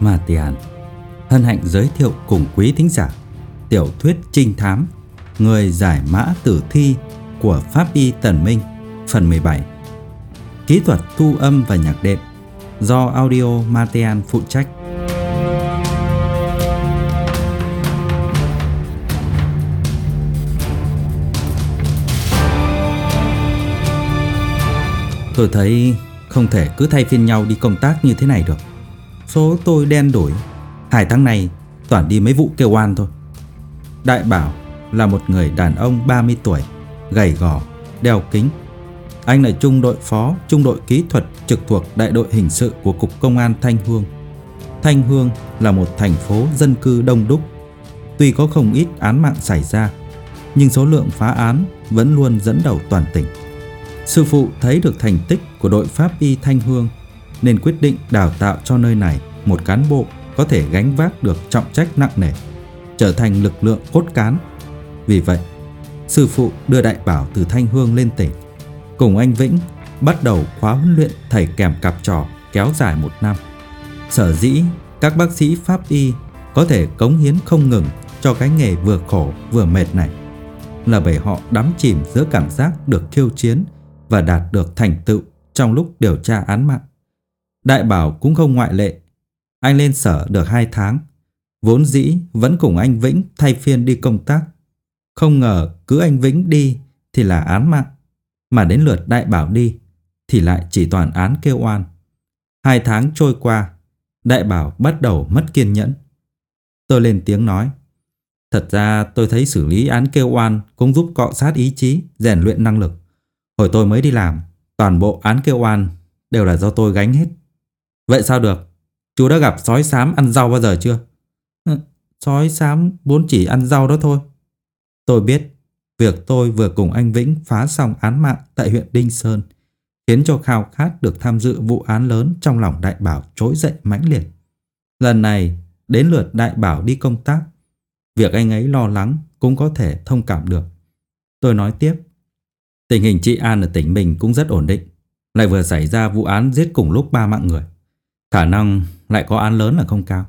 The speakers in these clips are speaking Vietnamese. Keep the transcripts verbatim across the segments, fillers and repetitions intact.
Matian hân hạnh giới thiệu cùng quý thính giả tiểu thuyết trinh thám Người giải mã tử thi của Pháp y Tần Minh phần mười bảy. Kỹ thuật thu âm và nhạc đệm do Audio Matian phụ trách. Tôi thấy không thể cứ thay phiên nhau đi công tác như thế này được. Số tôi đen đủi, hai tháng này toàn đi mấy vụ kêu oan thôi. Đại Bảo là một người đàn ông ba mươi tuổi, gầy gò, đeo kính. Anh là trung đội phó, trung đội kỹ thuật trực thuộc đại đội hình sự của Cục Công an Thanh Hương. Thanh Hương là một thành phố dân cư đông đúc. Tuy có không ít án mạng xảy ra, nhưng số lượng phá án vẫn luôn dẫn đầu toàn tỉnh. Sư phụ thấy được thành tích của đội Pháp y Thanh Hương nên quyết định đào tạo cho nơi này một cán bộ có thể gánh vác được trọng trách nặng nề, trở thành lực lượng cốt cán. Vì vậy, sư phụ đưa Đại Bảo từ Thanh Hương lên tỉnh, cùng anh Vĩnh bắt đầu khóa huấn luyện thầy kèm cặp trò kéo dài một năm. Sở dĩ các bác sĩ Pháp y có thể cống hiến không ngừng cho cái nghề vừa khổ vừa mệt này là bởi họ đắm chìm giữa cảm giác được khiêu chiến và đạt được thành tựu trong lúc điều tra án mạng. Đại Bảo cũng không ngoại lệ. Anh lên sở được hai tháng, vốn dĩ vẫn cùng anh Vĩnh thay phiên đi công tác. Không ngờ cứ anh Vĩnh đi thì là án mạng, mà đến lượt Đại Bảo đi thì lại chỉ toàn án kêu oan. Hai tháng trôi qua, Đại Bảo bắt đầu mất kiên nhẫn. Tôi lên tiếng nói: Thật ra tôi thấy xử lý án kêu oan cũng giúp cọ sát ý chí, rèn luyện năng lực. Hồi tôi mới đi làm, toàn bộ án kêu oan đều là do tôi gánh hết. Vậy sao được? Chú đã gặp sói xám ăn rau bao giờ chưa? Ừ, sói xám vốn chỉ ăn rau đó thôi. Tôi biết việc tôi vừa cùng anh Vĩnh phá xong án mạng tại huyện Đinh Sơn khiến cho khao khát được tham dự vụ án lớn trong lòng Đại Bảo trỗi dậy mãnh liệt. Lần này đến lượt Đại Bảo đi công tác, việc anh ấy lo lắng cũng có thể thông cảm được. Tôi nói tiếp: Tình hình trị an ở tỉnh mình cũng rất ổn định, lại vừa xảy ra vụ án giết cùng lúc ba mạng người, khả năng lại có án lớn là không cao.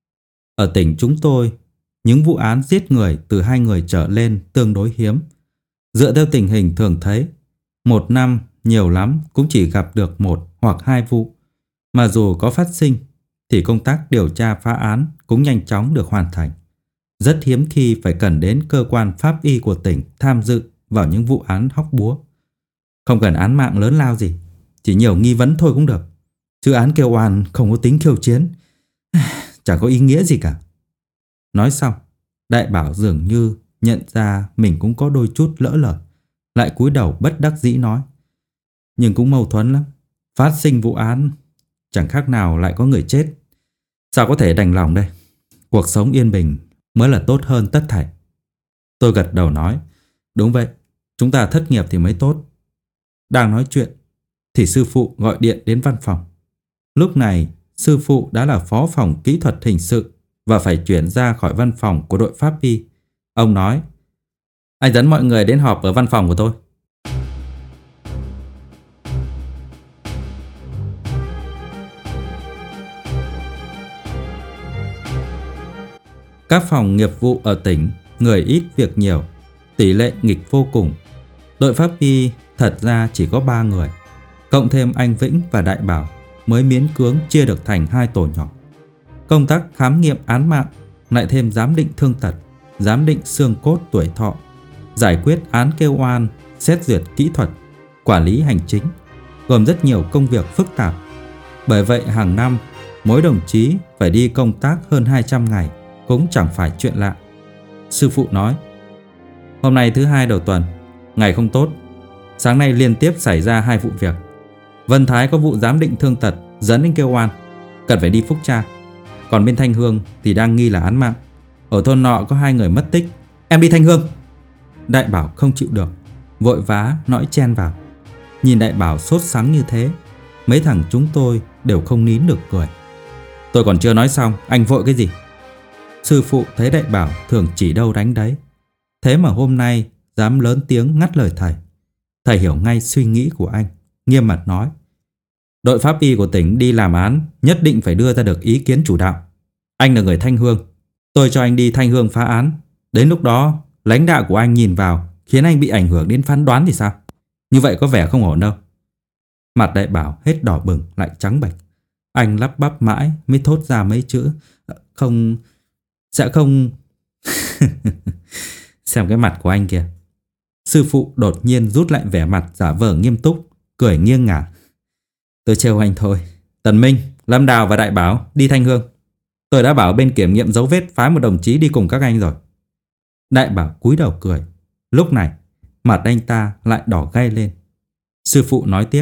Ở tỉnh chúng tôi, những vụ án giết người từ hai người trở lên tương đối hiếm. Dựa theo tình hình thường thấy, một năm nhiều lắm cũng chỉ gặp được một hoặc hai vụ. Mà dù có phát sinh thì công tác điều tra phá án cũng nhanh chóng được hoàn thành. Rất hiếm khi phải cần đến cơ quan pháp y của tỉnh tham dự vào những vụ án hóc búa. Không cần án mạng lớn lao gì, chỉ nhiều nghi vấn thôi cũng được. Chứ án kêu oan không có tính khiêu chiến, chẳng có ý nghĩa gì cả. Nói xong, Đại Bảo dường như nhận ra mình cũng có đôi chút lỡ lời, lại cúi đầu bất đắc dĩ nói: Nhưng cũng mâu thuẫn lắm. Phát sinh vụ án chẳng khác nào lại có người chết. Sao có thể đành lòng đây? Cuộc sống yên bình mới là tốt hơn tất thảy. Tôi gật đầu nói: Đúng vậy, chúng ta thất nghiệp thì mới tốt. Đang nói chuyện thì sư phụ gọi điện đến văn phòng. Lúc này sư phụ đã là phó phòng kỹ thuật hình sự và phải chuyển ra khỏi văn phòng của đội Pháp y. Ông nói: Anh dẫn mọi người đến họp ở văn phòng của tôi. Các phòng nghiệp vụ ở tỉnh người ít việc nhiều, tỷ lệ nghịch vô cùng. Đội Pháp y thật ra chỉ có ba người, cộng thêm anh Vĩnh và Đại Bảo mới miễn cưỡng chia được thành hai tổ nhỏ. Công tác khám nghiệm án mạng, lại thêm giám định thương tật, giám định xương cốt tuổi thọ, giải quyết án kêu oan, xét duyệt kỹ thuật, quản lý hành chính, gồm rất nhiều công việc phức tạp. Bởi vậy hàng năm mỗi đồng chí phải đi công tác hơn hai trăm ngày cũng chẳng phải chuyện lạ. Sư phụ nói: Hôm nay thứ hai đầu tuần, ngày không tốt. Sáng nay liên tiếp xảy ra hai vụ việc. Vân Thái có vụ giám định thương tật dẫn đến kêu oan, cần phải đi phúc tra. Còn bên Thanh Hương thì đang nghi là án mạng. Ở thôn nọ có hai người mất tích. Em đi Thanh Hương. Đại Bảo không chịu được, vội vã nói chen vào. Nhìn Đại Bảo sốt sắng như thế, mấy thằng chúng tôi đều không nín được cười. Tôi còn chưa nói xong, anh vội cái gì? Sư phụ thấy Đại Bảo thường chỉ đâu đánh đấy, thế mà hôm nay dám lớn tiếng ngắt lời thầy. Thầy hiểu ngay suy nghĩ của anh, nghiêm mặt nói: Đội Pháp y của tỉnh đi làm án nhất định phải đưa ra được ý kiến chủ đạo, Anh là người Thanh Hương, tôi cho anh đi Thanh Hương phá án. Đến lúc đó lãnh đạo của anh nhìn vào khiến anh bị ảnh hưởng đến phán đoán thì sao? Như vậy có vẻ không ổn đâu. Mặt đại bảo hết đỏ bừng lại trắng bệch. Anh lắp bắp mãi mới thốt ra mấy chữ: Không, sẽ không. Xem cái mặt của anh kìa. Sư phụ đột nhiên rút lại vẻ mặt giả vờ nghiêm túc, cười nghiêng ngả. Tôi trêu anh thôi. Tần Minh, Lâm Đào và Đại Bảo đi Thanh Hương. Tôi đã bảo bên kiểm nghiệm dấu vết phái một đồng chí đi cùng các anh rồi. Đại Bảo cúi đầu cười. Lúc này mặt anh ta lại đỏ gay lên. Sư phụ nói tiếp: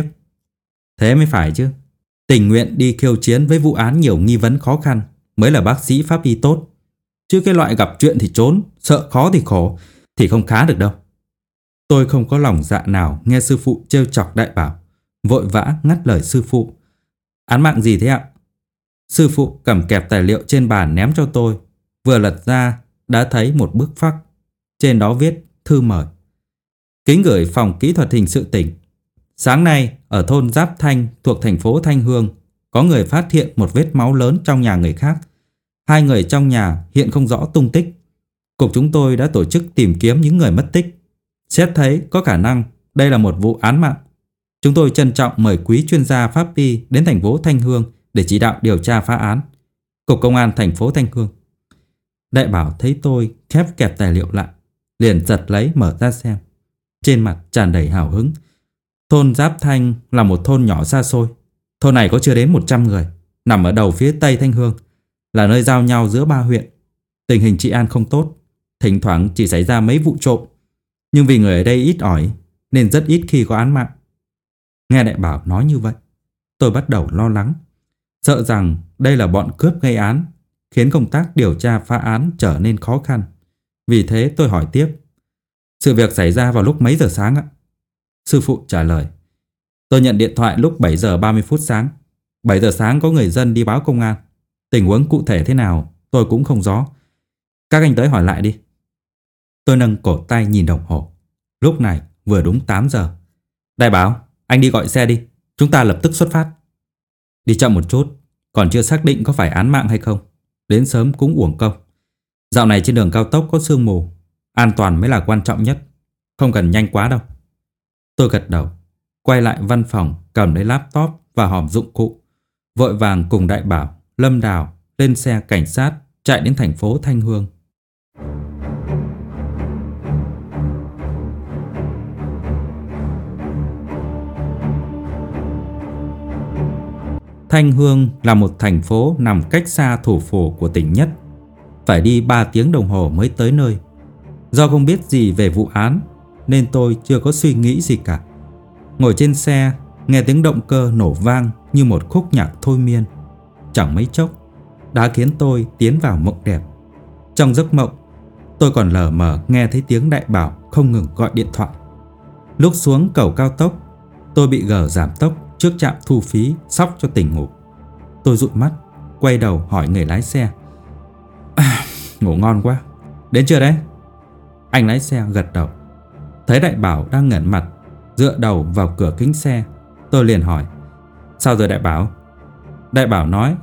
Thế mới phải chứ. Tình nguyện đi khiêu chiến với vụ án nhiều nghi vấn khó khăn mới là bác sĩ pháp y tốt. Chứ cái loại gặp chuyện thì trốn, sợ khó thì khổ thì không khá được đâu. Tôi không có lòng dạ nào nghe sư phụ trêu chọc Đại Bảo, vội vã ngắt lời sư phụ. Án mạng gì thế ạ? Sư phụ cầm kẹp tài liệu trên bàn ném cho tôi. Vừa lật ra đã thấy một bức phác. Trên đó viết thư mời. Kính gửi phòng kỹ thuật hình sự tỉnh. Sáng nay ở thôn Giáp Thanh thuộc thành phố Thanh Hương có người phát hiện một vết máu lớn trong nhà người khác. Hai người trong nhà hiện không rõ tung tích. Cục chúng tôi đã tổ chức tìm kiếm những người mất tích. Xét thấy có khả năng đây là một vụ án mạng. Chúng tôi trân trọng mời quý chuyên gia pháp y đến thành phố Thanh Hương để chỉ đạo điều tra phá án. Cục Công an thành phố Thanh Hương. Đại Bảo thấy tôi khép kẹp tài liệu lại, liền giật lấy mở ra xem. Trên mặt tràn đầy hào hứng. Thôn Giáp Thanh là một thôn nhỏ xa xôi. Thôn này có chưa đến một trăm người, nằm ở đầu phía tây Thanh Hương, là nơi giao nhau giữa ba huyện. Tình hình trị an không tốt, thỉnh thoảng chỉ xảy ra mấy vụ trộm. Nhưng vì người ở đây ít ỏi nên rất ít khi có án mạng. Nghe Đại Bảo nói như vậy, tôi bắt đầu lo lắng, sợ rằng đây là bọn cướp gây án, khiến công tác điều tra phá án trở nên khó khăn. Vì thế tôi hỏi tiếp: Sự việc xảy ra vào lúc mấy giờ sáng ạ? Sư phụ trả lời: Tôi nhận điện thoại lúc bảy giờ ba mươi phút sáng. bảy giờ sáng có người dân đi báo công an. Tình huống cụ thể thế nào tôi cũng không rõ. Các anh tới hỏi lại đi. Tôi nâng cổ tay nhìn đồng hồ. Lúc này vừa đúng tám giờ. Đại Bảo, anh đi gọi xe đi, chúng ta lập tức xuất phát. Đi chậm một chút, còn chưa xác định có phải án mạng hay không. Đến sớm cũng uổng công. Dạo này trên đường cao tốc có sương mù, an toàn mới là quan trọng nhất. Không cần nhanh quá đâu. Tôi gật đầu, quay lại văn phòng, cầm lấy laptop và hòm dụng cụ, vội vàng cùng Đại Bảo, Lâm Đào lên xe cảnh sát chạy đến thành phố Thanh Hương. Thanh Hương là một thành phố nằm cách xa thủ phủ của tỉnh Nhất. Phải đi ba tiếng đồng hồ mới tới nơi. Do không biết gì về vụ án nên tôi chưa có suy nghĩ gì cả. Ngồi trên xe, nghe tiếng động cơ nổ vang như một khúc nhạc thôi miên. Chẳng mấy chốc đã khiến tôi tiến vào mộng đẹp. Trong giấc mộng, tôi còn lờ mờ nghe thấy tiếng Đại Bảo không ngừng gọi điện thoại. Lúc xuống cầu cao tốc, tôi bị gờ giảm tốc trước trạm thu phí, sóc cho tỉnh ngủ. Tôi dụi mắt, quay đầu hỏi người lái xe: à, ngủ ngon quá, đến chưa đấy? Anh lái xe gật đầu. Thấy Đại Bảo đang ngẩn mặt, dựa đầu vào cửa kính xe, tôi liền hỏi: sao rồi Đại Bảo? Đại Bảo nói: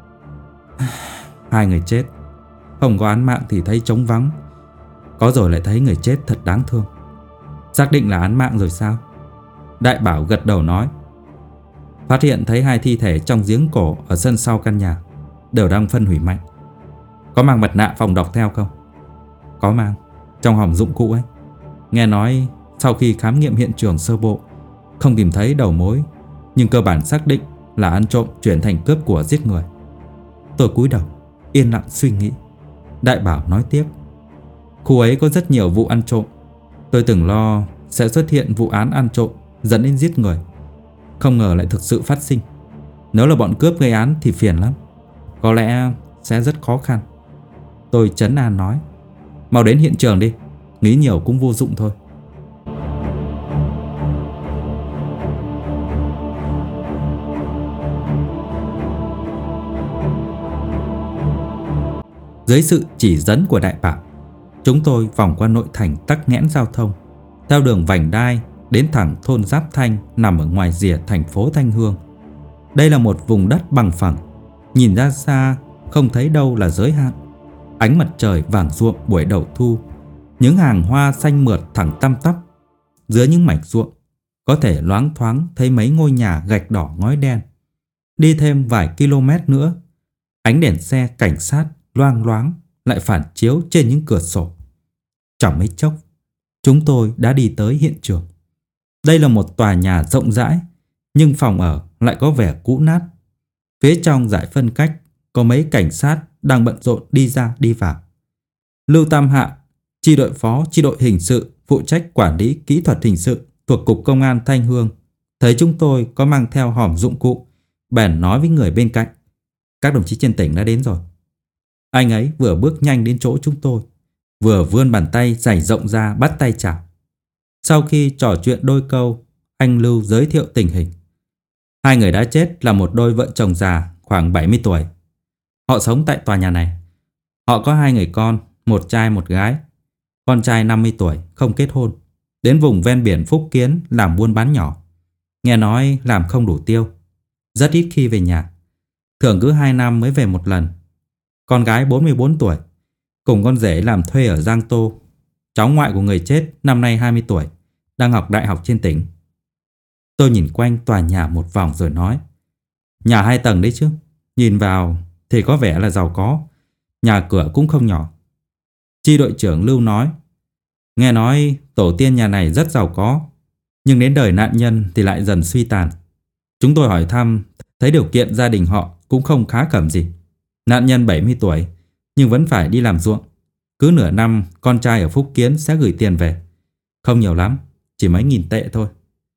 hai người chết, không có án mạng thì thấy trống vắng, có rồi lại thấy người chết thật đáng thương. Xác định là án mạng rồi sao? Đại Bảo gật đầu nói: phát hiện thấy hai thi thể trong giếng cổ ở sân sau căn nhà, đều đang phân hủy mạnh. Có mang mặt nạ phòng độc theo không? Có mang, trong hòm dụng cụ ấy. Nghe nói sau khi khám nghiệm hiện trường sơ bộ không tìm thấy đầu mối, nhưng cơ bản xác định là ăn trộm chuyển thành cướp của giết người. Tôi cúi đầu yên lặng suy nghĩ. Đại Bảo nói tiếp: khu ấy có rất nhiều vụ ăn trộm. Tôi từng lo sẽ xuất hiện vụ án ăn trộm dẫn đến giết người, không ngờ lại thực sự phát sinh. Nếu là bọn cướp gây án thì phiền lắm, có lẽ sẽ rất khó khăn. Tôi trấn an nói: mau đến hiện trường đi, nghĩ nhiều cũng vô dụng thôi. Dưới sự chỉ dẫn của Đại Bảo, chúng tôi vòng qua nội thành tắc nghẽn giao thông, theo đường vành đai đến thẳng thôn Giáp Thanh nằm ở ngoài rìa thành phố Thanh Hương. Đây là một vùng đất bằng phẳng, nhìn ra xa không thấy đâu là giới hạn. Ánh mặt trời vàng ruộng buổi đầu thu, những hàng hoa xanh mượt thẳng tăm tắp. Dưới những mảnh ruộng có thể loáng thoáng thấy mấy ngôi nhà gạch đỏ ngói đen. Đi thêm vài km nữa, ánh đèn xe cảnh sát loang loáng lại phản chiếu trên những cửa sổ. Chẳng mấy chốc, chúng tôi đã đi tới hiện trường. Đây là một tòa nhà rộng rãi, nhưng phòng ở lại có vẻ cũ nát. Phía trong dải phân cách có mấy cảnh sát đang bận rộn đi ra đi vào. Lưu Tam Hạ, chi đội phó chi đội hình sự phụ trách quản lý kỹ thuật hình sự thuộc Cục Công an Thanh Hương, thấy chúng tôi có mang theo hòm dụng cụ, bèn nói với người bên cạnh: "Các đồng chí trên tỉnh đã đến rồi." Anh ấy vừa bước nhanh đến chỗ chúng tôi, vừa vươn bàn tay dày rộng ra bắt tay chào. Sau khi trò chuyện đôi câu, anh Lưu giới thiệu tình hình. Hai người đã chết là một đôi vợ chồng già khoảng bảy mươi tuổi. Họ sống tại tòa nhà này. Họ có hai người con, một trai một gái. Con trai năm mươi tuổi, không kết hôn, đến vùng ven biển Phúc Kiến làm buôn bán nhỏ. Nghe nói làm không đủ tiêu, rất ít khi về nhà, thường cứ hai năm mới về một lần. Con gái bốn mươi bốn tuổi, cùng con rể làm thuê ở Giang Tô. Cháu ngoại của người chết năm nay hai mươi tuổi, đang học đại học trên tỉnh. Tôi nhìn quanh tòa nhà một vòng rồi nói: "Nhà hai tầng đấy chứ, nhìn vào thì có vẻ là giàu có, nhà cửa cũng không nhỏ." Chi đội trưởng Lưu nói: "Nghe nói tổ tiên nhà này rất giàu có, nhưng đến đời nạn nhân thì lại dần suy tàn. Chúng tôi hỏi thăm, thấy điều kiện gia đình họ cũng không khá khẩm gì. Nạn nhân bảy mươi tuổi, nhưng vẫn phải đi làm ruộng. Cứ nửa năm con trai ở Phúc Kiến sẽ gửi tiền về. Không nhiều lắm, chỉ mấy nghìn tệ thôi."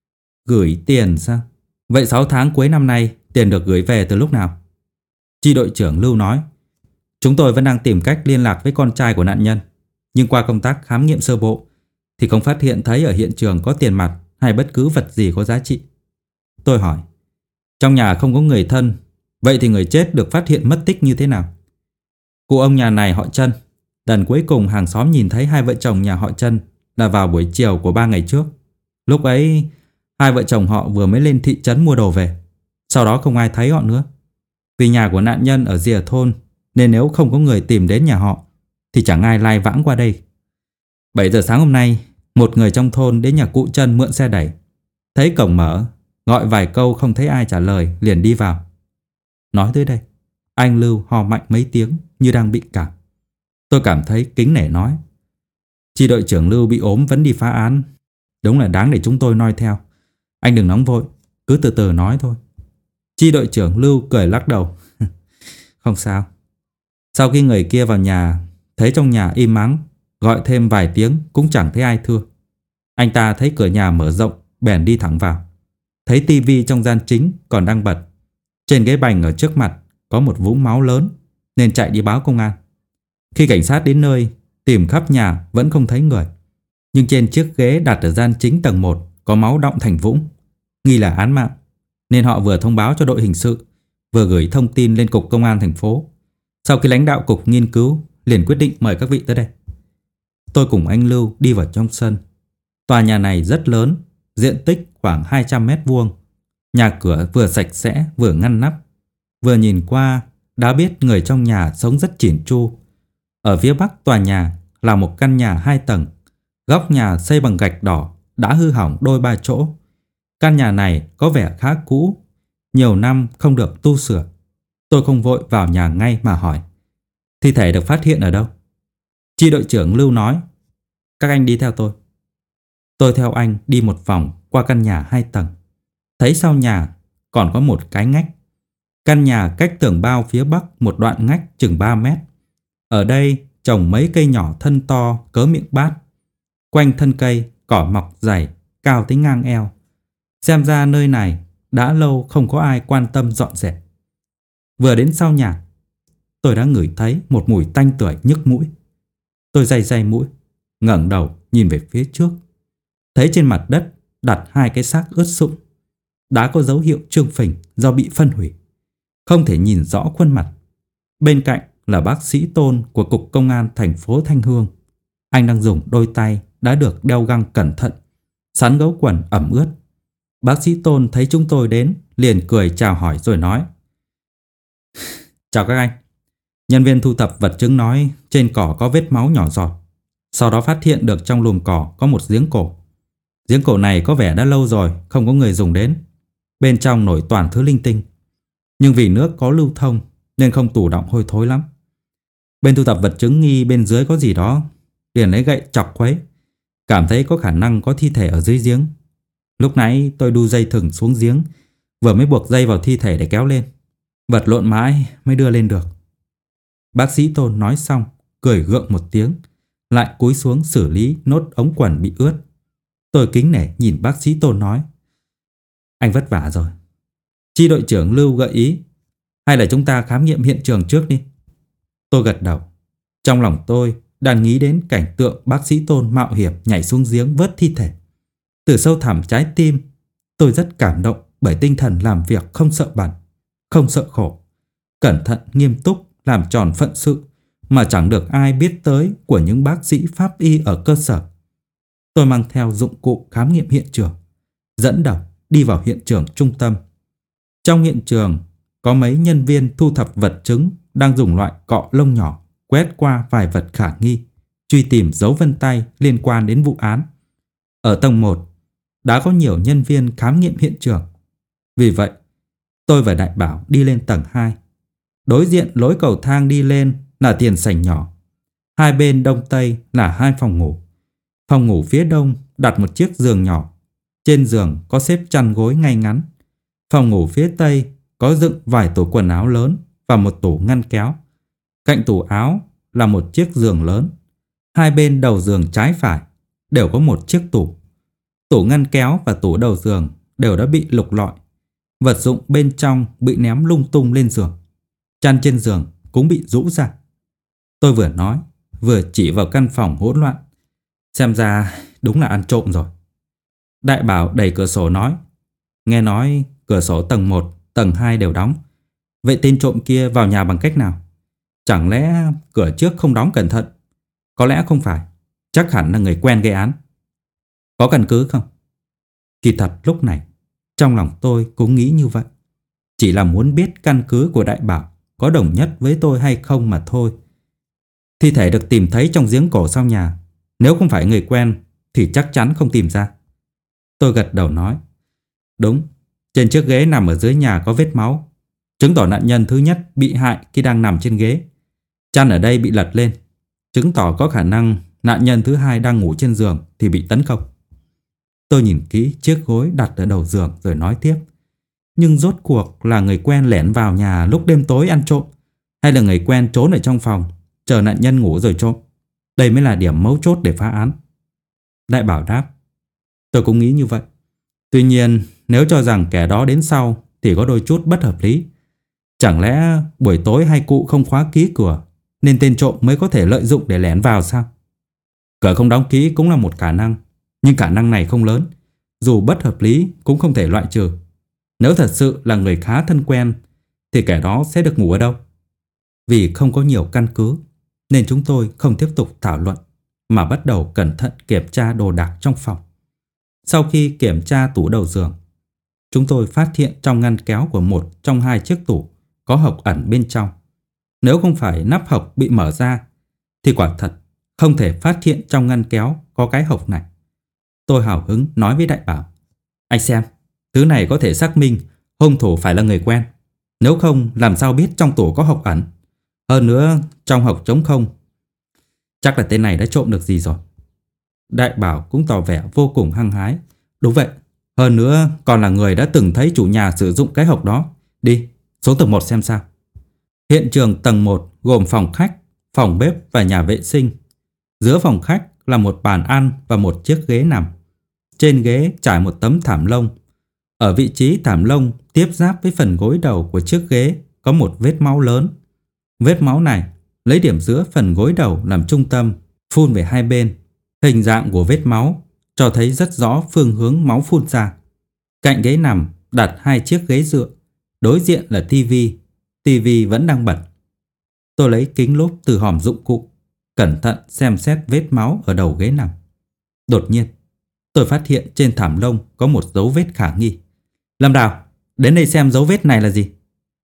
"Gửi tiền sao? Vậy sáu tháng cuối năm nay tiền được gửi về từ lúc nào?" Chi đội trưởng Lưu nói: "Chúng tôi vẫn đang tìm cách liên lạc với con trai của nạn nhân, nhưng qua công tác khám nghiệm sơ bộ thì không phát hiện thấy ở hiện trường có tiền mặt hay bất cứ vật gì có giá trị." Tôi hỏi: "Trong nhà không có người thân, vậy thì người chết được phát hiện mất tích như thế nào?" "Cụ ông nhà này họ Trân. Lần cuối cùng hàng xóm nhìn thấy hai vợ chồng nhà họ Trân là vào buổi chiều của ba ngày trước. Lúc ấy hai vợ chồng họ vừa mới lên thị trấn mua đồ về. Sau đó không ai thấy họ nữa. Vì nhà của nạn nhân ở rìa thôn, nên nếu không có người tìm đến nhà họ thì chẳng ai lai vãng qua đây. Bảy giờ sáng hôm nay, một người trong thôn đến nhà cụ Trân mượn xe đẩy. Thấy cổng mở, gọi vài câu không thấy ai trả lời, liền đi vào." Nói tới đây, anh Lưu ho mạnh mấy tiếng như đang bị cảm. Tôi cảm thấy kính nể nói: "Chi đội trưởng Lưu bị ốm vẫn đi phá án, đúng là đáng để chúng tôi noi theo. Anh đừng nóng vội, cứ từ từ nói thôi." Chi đội trưởng Lưu cười lắc đầu: "Không sao." Sau khi người kia vào nhà, thấy trong nhà im ắng, gọi thêm vài tiếng cũng chẳng thấy ai thưa. Anh ta thấy cửa nhà mở rộng, bèn đi thẳng vào. Thấy tivi trong gian chính còn đang bật. Trên ghế bành ở trước mặt có một vũng máu lớn, nên chạy đi báo công an. Khi cảnh sát đến nơi, tìm khắp nhà vẫn không thấy người. Nhưng trên chiếc ghế đặt ở gian chính tầng một có máu đọng thành vũng, nghi là án mạng, nên họ vừa thông báo cho đội hình sự, vừa gửi thông tin lên Cục Công an thành phố. Sau khi lãnh đạo cục nghiên cứu, liền quyết định mời các vị tới đây. Tôi cùng anh Lưu đi vào trong sân. Tòa nhà này rất lớn, diện tích khoảng hai trăm mét vuông. Nhà cửa vừa sạch sẽ vừa ngăn nắp. Vừa nhìn qua đã biết người trong nhà sống rất chỉn chu. Ở phía bắc tòa nhà là một căn nhà hai tầng. Góc nhà xây bằng gạch đỏ, đã hư hỏng đôi ba chỗ. Căn nhà này có vẻ khá cũ, nhiều năm không được tu sửa. Tôi không vội vào nhà ngay mà hỏi: "Thi thể được phát hiện ở đâu?" Chi đội trưởng Lưu nói: "Các anh đi theo tôi." Tôi theo anh đi một vòng qua căn nhà hai tầng. Thấy sau nhà còn có một cái ngách. Căn nhà cách tường bao phía bắc một đoạn ngách chừng ba mét. Ở đây trồng mấy cây nhỏ thân to cỡ miệng bát. Quanh thân cây cỏ mọc dày, cao tới ngang eo. Xem ra nơi này đã lâu không có ai quan tâm dọn dẹp. Vừa đến sau nhà, tôi đã ngửi thấy một mùi tanh tưởi nhức mũi. Tôi day day mũi, ngẩng đầu nhìn về phía trước. Thấy trên mặt đất đặt hai cái xác ướt sũng, đã có dấu hiệu trương phình do bị phân hủy, không thể nhìn rõ khuôn mặt. Bên cạnh là bác sĩ Tôn của Cục Công an thành phố Thanh Hương. Anh đang dùng đôi tay đã được đeo găng cẩn thận, sắn gấu quần ẩm ướt. Bác sĩ Tôn thấy chúng tôi đến, liền cười chào hỏi rồi nói: "Chào các anh, Nhân viên thu thập vật chứng nói trên cỏ có vết máu nhỏ giọt. Sau đó phát hiện được trong lùm cỏ có một giếng cổ. Giếng cổ này có vẻ đã lâu rồi không có người dùng đến. Bên trong nổi toàn thứ linh tinh. Nhưng vì nước có lưu thông nên không tủ đọng hôi thối lắm. Bên thu thập vật chứng nghi bên dưới có gì đó, liền lấy gậy chọc khuấy, cảm thấy có khả năng có thi thể ở dưới giếng. Lúc nãy tôi đu dây thừng xuống giếng, vừa mới buộc dây vào thi thể để kéo lên. Vật lộn mãi mới đưa lên được. Bác sĩ Tôn nói xong, cười gượng một tiếng, lại cúi xuống xử lý nốt ống quần bị ướt. Tôi kính nể nhìn bác sĩ Tôn nói: Anh vất vả rồi. Chi đội trưởng Lưu gợi ý, hay là chúng ta khám nghiệm hiện trường trước đi. Tôi gật đầu. Trong lòng tôi đang nghĩ đến cảnh tượng bác sĩ Tôn mạo hiểm nhảy xuống giếng vớt thi thể. Từ sâu thẳm trái tim, tôi rất cảm động bởi tinh thần làm việc không sợ bẩn, không sợ khổ, cẩn thận nghiêm túc làm tròn phận sự mà chẳng được ai biết tới của những bác sĩ pháp y ở cơ sở. Tôi mang theo dụng cụ khám nghiệm hiện trường, dẫn đầu đi vào hiện trường trung tâm. Trong hiện trường có mấy nhân viên thu thập vật chứng đang dùng loại cọ lông nhỏ quét qua vài vật khả nghi, truy tìm dấu vân tay liên quan đến vụ án. Ở tầng một đã có nhiều nhân viên khám nghiệm hiện trường. Vì vậy, tôi và Đại Bảo đi lên tầng hai. Đối diện lối cầu thang đi lên là tiền sảnh nhỏ. Hai bên đông tây là hai phòng ngủ. Phòng ngủ phía đông đặt một chiếc giường nhỏ. Trên giường có xếp chăn gối ngay ngắn. Phòng ngủ phía tây có dựng vài tủ quần áo lớn và một tủ ngăn kéo. Cạnh tủ áo là một chiếc giường lớn. Hai bên đầu giường trái phải đều có một chiếc tủ. Tủ ngăn kéo và tủ đầu giường đều đã bị lục lọi. Vật dụng bên trong bị ném lung tung lên giường. Chăn trên giường cũng bị rũ ra. Tôi vừa nói vừa chỉ vào căn phòng hỗn loạn. Xem ra đúng là ăn trộm rồi. Đại Bảo đẩy cửa sổ nói: Nghe nói cửa sổ tầng một, tầng hai đều đóng. Vậy tên trộm kia vào nhà bằng cách nào? Chẳng lẽ cửa trước không đóng cẩn thận? Có lẽ không phải. Chắc hẳn là người quen gây án. Có căn cứ không? Kỳ thật lúc này trong lòng tôi cũng nghĩ như vậy. Chỉ là muốn biết căn cứ của Đại Bảo có đồng nhất với tôi hay không mà thôi. Thi thể được tìm thấy trong giếng cổ sau nhà. Nếu không phải người quen thì chắc chắn không tìm ra. Tôi gật đầu nói: Đúng, trên chiếc ghế nằm ở dưới nhà có vết máu, chứng tỏ nạn nhân thứ nhất bị hại khi đang nằm trên ghế. Chăn ở đây bị lật lên, chứng tỏ có khả năng nạn nhân thứ hai đang ngủ trên giường thì bị tấn công. Tôi nhìn kỹ chiếc gối đặt ở đầu giường rồi nói tiếp: Nhưng rốt cuộc là người quen lẻn vào nhà lúc đêm tối ăn trộm, hay là người quen trốn ở trong phòng chờ nạn nhân ngủ rồi trộm? Đây mới là điểm mấu chốt để phá án. Đại Bảo đáp: Tôi cũng nghĩ như vậy. Tuy nhiên nếu cho rằng kẻ đó đến sau thì có đôi chút bất hợp lý. Chẳng lẽ buổi tối hai cụ không khóa kỹ cửa nên tên trộm mới có thể lợi dụng để lẻn vào sao? Cửa không đóng kỹ cũng là một khả năng, nhưng khả năng này không lớn. Dù bất hợp lý cũng không thể loại trừ. Nếu thật sự là người khá thân quen thì kẻ đó sẽ được ngủ ở đâu? Vì không có nhiều căn cứ nên chúng tôi không tiếp tục thảo luận mà bắt đầu cẩn thận kiểm tra đồ đạc trong phòng. Sau khi kiểm tra tủ đầu giường, chúng tôi phát hiện trong ngăn kéo của một trong hai chiếc tủ có hộc ẩn bên trong. Nếu không phải nắp hộc bị mở ra thì quả thật không thể phát hiện trong ngăn kéo có cái hộc này. Tôi hào hứng nói với Đại Bảo: Anh xem, thứ này có thể xác minh hung thủ phải là người quen. Nếu không làm sao biết trong tủ có hộc ẩn? Hơn nữa trong hộc trống không. Chắc là tên này đã trộm được gì rồi. Đại Bảo cũng tỏ vẻ vô cùng hăng hái: Đúng vậy, hơn nữa còn là người đã từng thấy chủ nhà sử dụng cái hộc đó. Đi, xuống tầng một xem sao. Hiện trường tầng một gồm phòng khách, phòng bếp và nhà vệ sinh. Giữa phòng khách là một bàn ăn và một chiếc ghế nằm. Trên ghế trải một tấm thảm lông. Ở vị trí thảm lông tiếp giáp với phần gối đầu của chiếc ghế có một vết máu lớn. Vết máu này lấy điểm giữa phần gối đầu làm trung tâm, phun về hai bên. Hình dạng của vết máu cho thấy rất rõ phương hướng máu phun ra. Cạnh ghế nằm đặt hai chiếc ghế dựa. Đối diện là tivi. Tivi vẫn đang bật. Tôi lấy kính lúp từ hòm dụng cụ, cẩn thận xem xét vết máu ở đầu ghế nằm. Đột nhiên, tôi phát hiện trên thảm lông có một dấu vết khả nghi. Lâm Đào, đến đây xem dấu vết này là gì.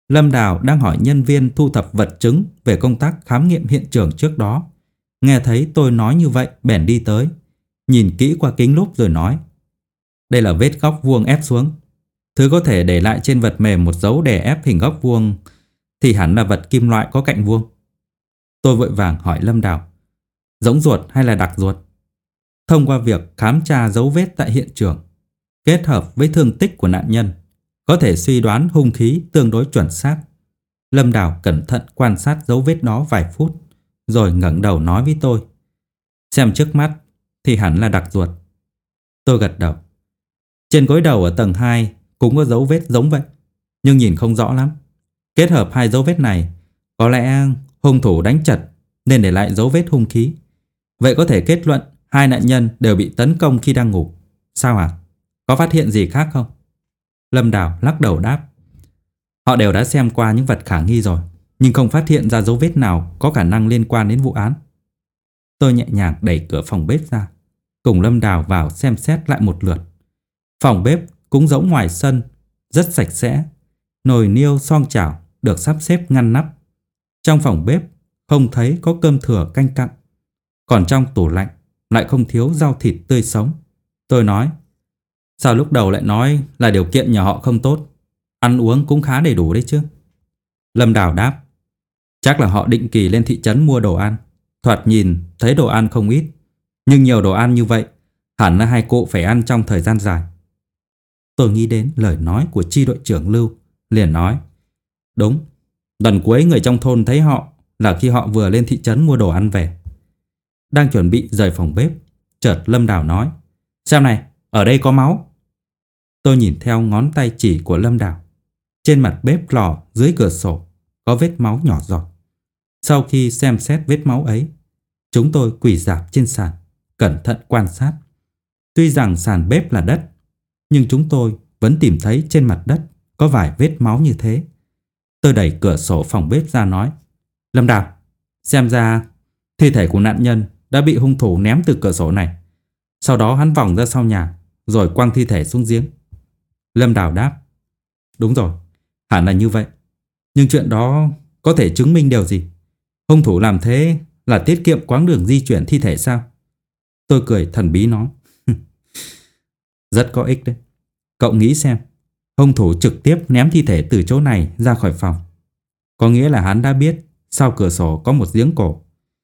Lâm Đào đang hỏi nhân viên thu thập vật chứng về công tác khám nghiệm hiện trường trước đó. Nghe thấy tôi nói như vậy bèn đi tới, nhìn kỹ qua kính lúp rồi nói: đây là vết góc vuông ép xuống. Thứ có thể để lại trên vật mềm một dấu đè ép hình góc vuông thì hẳn là vật kim loại có cạnh vuông. Tôi vội vàng hỏi Lâm Đào: giống ruột hay là đặc ruột? Thông qua việc khám tra dấu vết tại hiện trường kết hợp với thương tích của nạn nhân, có thể suy đoán hung khí tương đối chuẩn xác. Lâm Đào cẩn thận quan sát dấu vết đó vài phút, rồi ngẩng đầu nói với tôi: xem trước mắt thì hẳn là đặc ruột. Tôi gật đầu. Trên gối đầu ở tầng hai cũng có dấu vết giống vậy, nhưng nhìn không rõ lắm. Kết hợp hai dấu vết này, có lẽ hung thủ đánh chật nên để lại dấu vết hung khí. Vậy có thể kết luận hai nạn nhân đều bị tấn công khi đang ngủ. Sao hả? Có phát hiện gì khác không? Lâm Đào lắc đầu đáp: họ đều đã xem qua những vật khả nghi rồi, nhưng không phát hiện ra dấu vết nào có khả năng liên quan đến vụ án. Tôi nhẹ nhàng đẩy cửa phòng bếp ra, cùng Lâm Đào vào xem xét lại một lượt. Phòng bếp cũng giống ngoài sân, rất sạch sẽ. Nồi niêu xoong chảo được sắp xếp ngăn nắp. Trong phòng bếp không thấy có cơm thừa canh cặn, còn trong tủ lạnh lại không thiếu rau thịt tươi sống. Tôi nói: sao lúc đầu lại nói là điều kiện nhà họ không tốt? Ăn uống cũng khá đầy đủ đấy chứ. Lâm Đào đáp: chắc là họ định kỳ lên thị trấn mua đồ ăn. Thoạt nhìn thấy đồ ăn không ít, nhưng nhiều đồ ăn như vậy hẳn là hai cụ phải ăn trong thời gian dài. Tôi nghĩ đến lời nói của chi đội trưởng Lưu, liền nói: đúng, lần cuối người trong thôn thấy họ là khi họ vừa lên thị trấn mua đồ ăn về. Đang chuẩn bị rời phòng bếp, chợt Lâm Đào nói: xem này, ở đây có máu. Tôi nhìn theo ngón tay chỉ của Lâm Đào. Trên mặt bếp lò dưới cửa sổ có vết máu nhỏ giọt. Sau khi xem xét vết máu ấy, chúng tôi quỳ rạp trên sàn, cẩn thận quan sát. Tuy rằng sàn bếp là đất, nhưng chúng tôi vẫn tìm thấy trên mặt đất có vài vết máu như thế. Tôi đẩy cửa sổ phòng bếp ra nói: Lâm Đào, xem ra thi thể của nạn nhân đã bị hung thủ ném từ cửa sổ này. Sau đó hắn vòng ra sau nhà, rồi quăng thi thể xuống giếng. Lâm Đào đáp: đúng rồi, hẳn là như vậy. Nhưng chuyện đó có thể chứng minh điều gì? Hung thủ làm thế là tiết kiệm quãng đường di chuyển thi thể sao? Tôi cười thần bí nói: rất có ích đấy. Cậu nghĩ xem, hung thủ trực tiếp ném thi thể từ chỗ này ra khỏi phòng, có nghĩa là hắn đã biết sau cửa sổ có một giếng cổ.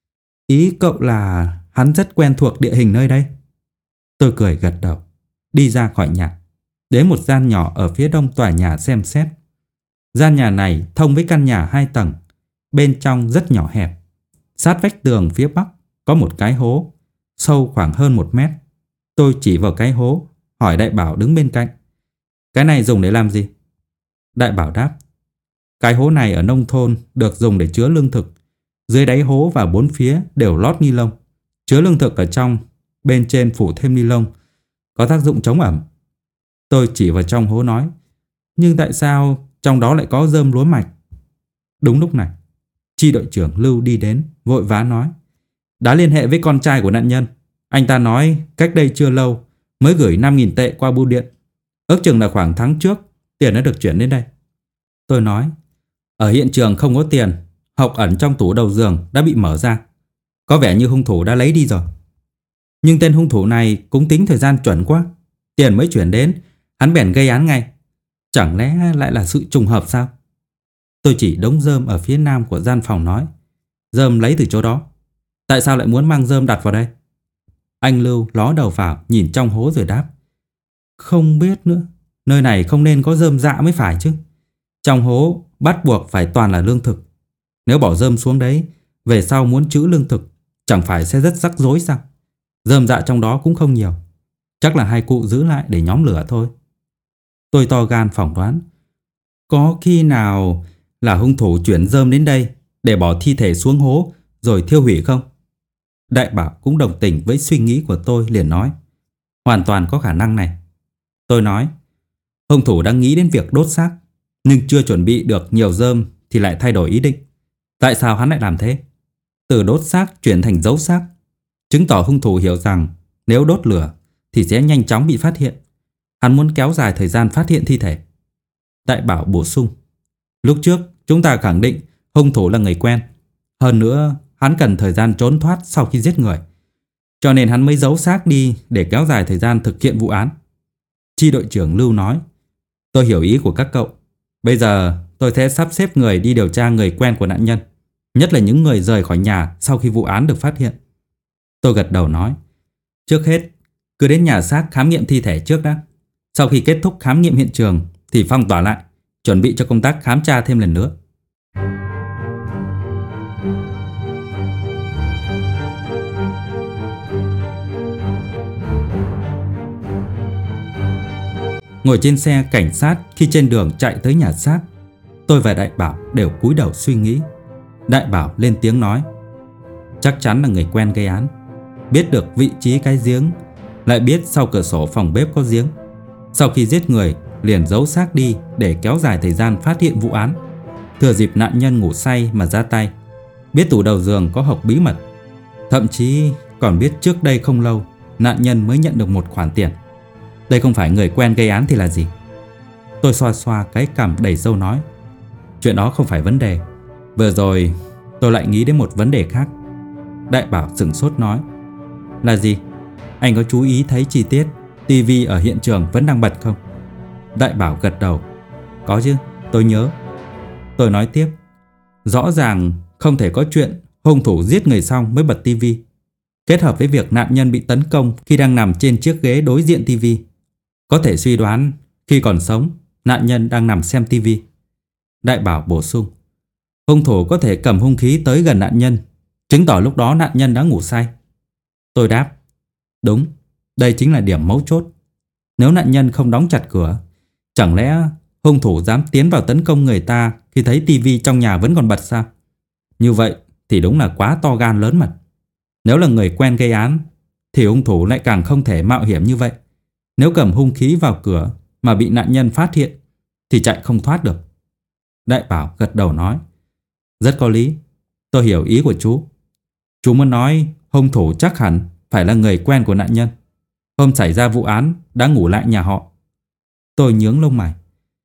Ý cậu là hắn rất quen thuộc địa hình nơi đây? Tôi cười gật đầu, đi ra khỏi nhà, đến một gian nhỏ ở phía đông tòa nhà xem xét. Gian nhà này thông với căn nhà hai tầng, bên trong rất nhỏ hẹp. Sát vách tường phía bắc có một cái hố, sâu khoảng hơn một mét. Tôi chỉ vào cái hố, hỏi Đại Bảo đứng bên cạnh: cái này dùng để làm gì? Đại Bảo đáp: cái hố này ở nông thôn được dùng để chứa lương thực. Dưới đáy hố và bốn phía đều lót ni lông, chứa lương thực ở trong, bên trên phủ thêm ni lông, có tác dụng chống ẩm. Tôi chỉ vào trong hố nói: nhưng tại sao trong đó lại có rơm lúa mạch? Đúng lúc này, chi đội trưởng Lưu đi đến, vội vã nói: đã liên hệ với con trai của nạn nhân. Anh ta nói cách đây chưa lâu mới gửi năm nghìn tệ qua bưu điện. Ước chừng là khoảng tháng trước tiền đã được chuyển đến đây. Tôi nói: ở hiện trường không có tiền, hộc ẩn trong tủ đầu giường đã bị mở ra. Có vẻ như hung thủ đã lấy đi rồi. Nhưng tên hung thủ này cũng tính thời gian chuẩn quá. Tiền mới chuyển đến, hắn bèn gây án ngay. Chẳng lẽ lại là sự trùng hợp sao? Tôi chỉ đống rơm ở phía nam của gian phòng nói: rơm lấy từ chỗ đó. Tại sao lại muốn mang rơm đặt vào đây? Anh Lưu ló đầu vào nhìn trong hố rồi đáp: không biết nữa. Nơi này không nên có rơm rạ mới phải chứ. Trong hố bắt buộc phải toàn là lương thực. Nếu bỏ rơm xuống đấy, về sau muốn trữ lương thực chẳng phải sẽ rất rắc rối sao? Rơm rạ trong đó cũng không nhiều, chắc là hai cụ giữ lại để nhóm lửa thôi. Tôi to gan phỏng đoán: có khi nào là hung thủ chuyển rơm đến đây để bỏ thi thể xuống hố rồi thiêu hủy không? Đại Bảo cũng đồng tình với suy nghĩ của tôi, liền nói: hoàn toàn có khả năng này. Tôi nói: hung thủ đang nghĩ đến việc đốt xác, nhưng chưa chuẩn bị được nhiều rơm thì lại thay đổi ý định. Tại sao hắn lại làm thế? Từ đốt xác chuyển thành giấu xác, chứng tỏ hung thủ hiểu rằng nếu đốt lửa thì sẽ nhanh chóng bị phát hiện. Hắn muốn kéo dài thời gian phát hiện thi thể. Đại Bảo bổ sung: Lúc trước chúng ta khẳng định hung thủ là người quen. Hơn nữa hắn cần thời gian trốn thoát sau khi giết người, cho nên hắn mới giấu xác đi để kéo dài thời gian thực hiện vụ án. Chi đội trưởng Lưu nói. Tôi hiểu ý của các cậu. Bây giờ tôi sẽ sắp xếp người đi điều tra người quen của nạn nhân, nhất là những người rời khỏi nhà sau khi vụ án được phát hiện. Tôi gật đầu nói. Trước hết, cứ đến nhà xác khám nghiệm thi thể trước đã. Sau khi kết thúc khám nghiệm hiện trường thì phong tỏa lại, chuẩn bị cho công tác khám tra thêm lần nữa. Ngồi trên xe cảnh sát khi trên đường chạy tới nhà xác, tôi và Đại Bảo đều cúi đầu suy nghĩ. Đại Bảo lên tiếng nói. Chắc chắn là người quen gây án. Biết được vị trí cái giếng, lại biết sau cửa sổ phòng bếp có giếng. Sau khi giết người liền giấu xác đi để kéo dài thời gian phát hiện vụ án. Thừa dịp nạn nhân ngủ say mà ra tay. Biết tủ đầu giường có hộc bí mật. Thậm chí còn biết trước đây không lâu nạn nhân mới nhận được một khoản tiền. Đây không phải người quen gây án thì là gì? Tôi xoa xoa cái cằm đầy râu nói. Chuyện đó không phải vấn đề. Vừa rồi tôi lại nghĩ đến một vấn đề khác. Đại Bảo sửng sốt nói. Là gì? Anh có chú ý thấy chi tiết tivi ở hiện trường vẫn đang bật không? Đại Bảo gật đầu. Có chứ, tôi nhớ. Tôi nói tiếp. Rõ ràng không thể có chuyện hung thủ giết người xong mới bật tivi, kết hợp với việc nạn nhân bị tấn công khi đang nằm trên chiếc ghế đối diện tivi. Có thể suy đoán khi còn sống nạn nhân đang nằm xem tivi. Đại Bảo bổ sung. Hung thủ có thể cầm hung khí tới gần nạn nhân, chứng tỏ lúc đó nạn nhân đã ngủ say. Tôi đáp. Đúng, đây chính là điểm mấu chốt. Nếu nạn nhân không đóng chặt cửa, chẳng lẽ hung thủ dám tiến vào tấn công người ta khi thấy tivi trong nhà vẫn còn bật sao? Như vậy thì đúng là quá to gan lớn mật. Nếu là người quen gây án thì hung thủ lại càng không thể mạo hiểm như vậy. Nếu cầm hung khí vào cửa mà bị nạn nhân phát hiện thì chạy không thoát được. Đại Bảo gật đầu nói. Rất có lý, tôi hiểu ý của chú. Chú muốn nói hung thủ chắc hẳn phải là người quen của nạn nhân. Hôm xảy ra vụ án đã ngủ lại nhà họ. Tôi nhướng lông mày.